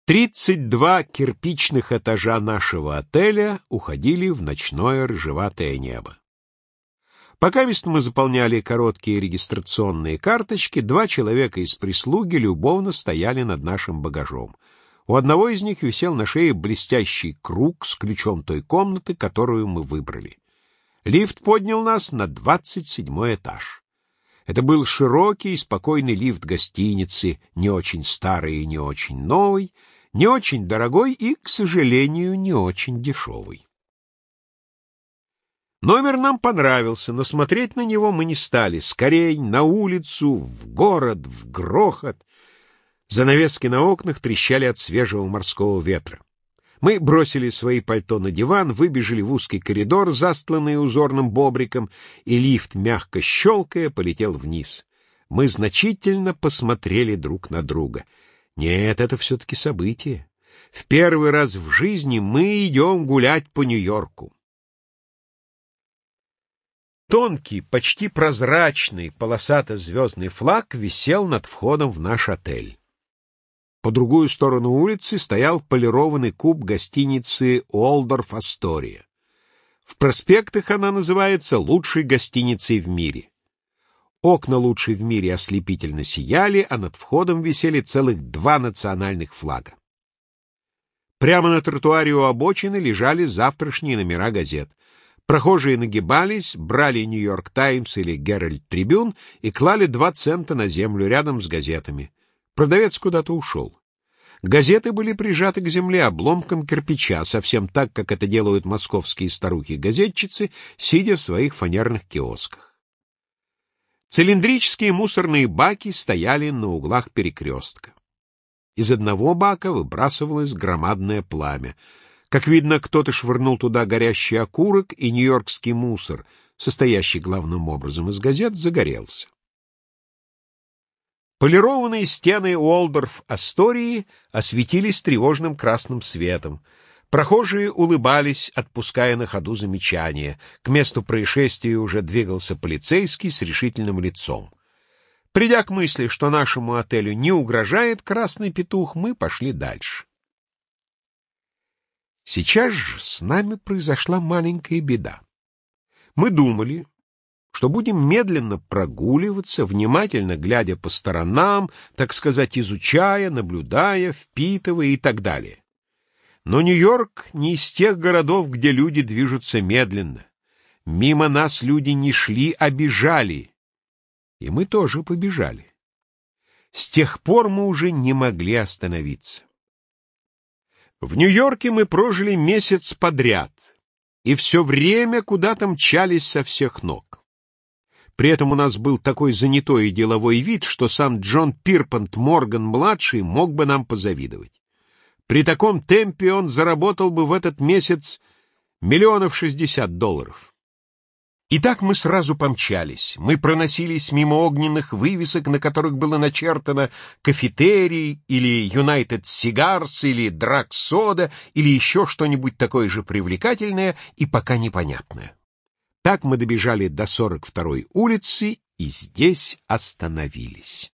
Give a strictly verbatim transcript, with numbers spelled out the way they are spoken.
Тридцать два кирпичных этажа нашего отеля уходили в ночное рыжеватое небо. Пока мы заполняли короткие регистрационные карточки, два человека из прислуги любовно стояли над нашим багажом. У одного из них висел на шее блестящий круг с ключом той комнаты, которую мы выбрали. Лифт поднял нас на двадцать седьмой этаж. Это был широкий и спокойный лифт гостиницы, не очень старый и не очень новый, не очень дорогой и, к сожалению, не очень дешевый. Номер нам понравился, но смотреть на него мы не стали. Скорей на улицу, в город, в грохот. Занавески на окнах трещали от свежего морского ветра. Мы бросили свои пальто на диван, выбежали в узкий коридор, застланный узорным бобриком, и лифт, мягко щелкая, полетел вниз. Мы значительно посмотрели друг на друга. Нет, это все-таки событие. В первый раз в жизни мы идем гулять по Нью-Йорку. Тонкий, почти прозрачный, полосато-звездный флаг висел над входом в наш отель. По другую сторону улицы стоял полированный куб гостиницы «Уолдорф Астория». В проспектах она называется лучшей гостиницей в мире. Окна лучшей в мире ослепительно сияли, а над входом висели целых два национальных флага. Прямо на тротуаре у обочины лежали завтрашние номера газет. Прохожие нагибались, брали «Нью-Йорк Таймс» или «Геральд Трибюн» и клали два цента на землю рядом с газетами. Продавец куда-то ушел. Газеты были прижаты к земле обломком кирпича, совсем так, как это делают московские старухи-газетчицы, сидя в своих фанерных киосках. Цилиндрические мусорные баки стояли на углах перекрестка. Из одного бака выбрасывалось громадное пламя. Как видно, кто-то швырнул туда горящий окурок, и нью-йоркский мусор, состоящий главным образом из газет, загорелся. Полированные стены Уолдорф-Астории осветились тревожным красным светом. Прохожие улыбались, отпуская на ходу замечания. К месту происшествия уже двигался полицейский с решительным лицом. Придя к мысли, что нашему отелю не угрожает красный петух, мы пошли дальше. Сейчас же с нами произошла маленькая беда. Мы думали, что будем медленно прогуливаться, внимательно глядя по сторонам, так сказать, изучая, наблюдая, впитывая и так далее. Но Нью-Йорк не из тех городов, где люди движутся медленно. Мимо нас люди не шли, а бежали. И мы тоже побежали. С тех пор мы уже не могли остановиться. В Нью-Йорке мы прожили месяц подряд, и все время куда-то мчались со всех ног. При этом у нас был такой занятой и деловой вид, что сам Джон Пирпант Морган-младший мог бы нам позавидовать. При таком темпе он заработал бы в этот месяц миллионов шестьдесят долларов. И так мы сразу помчались. Мы проносились мимо огненных вывесок, на которых было начертано «Кафетерий» или «Юнайтед Сигарс» или «Драг Сода» или еще что-нибудь такое же привлекательное и пока непонятное. Так мы добежали до сорок второй улицы и здесь остановились.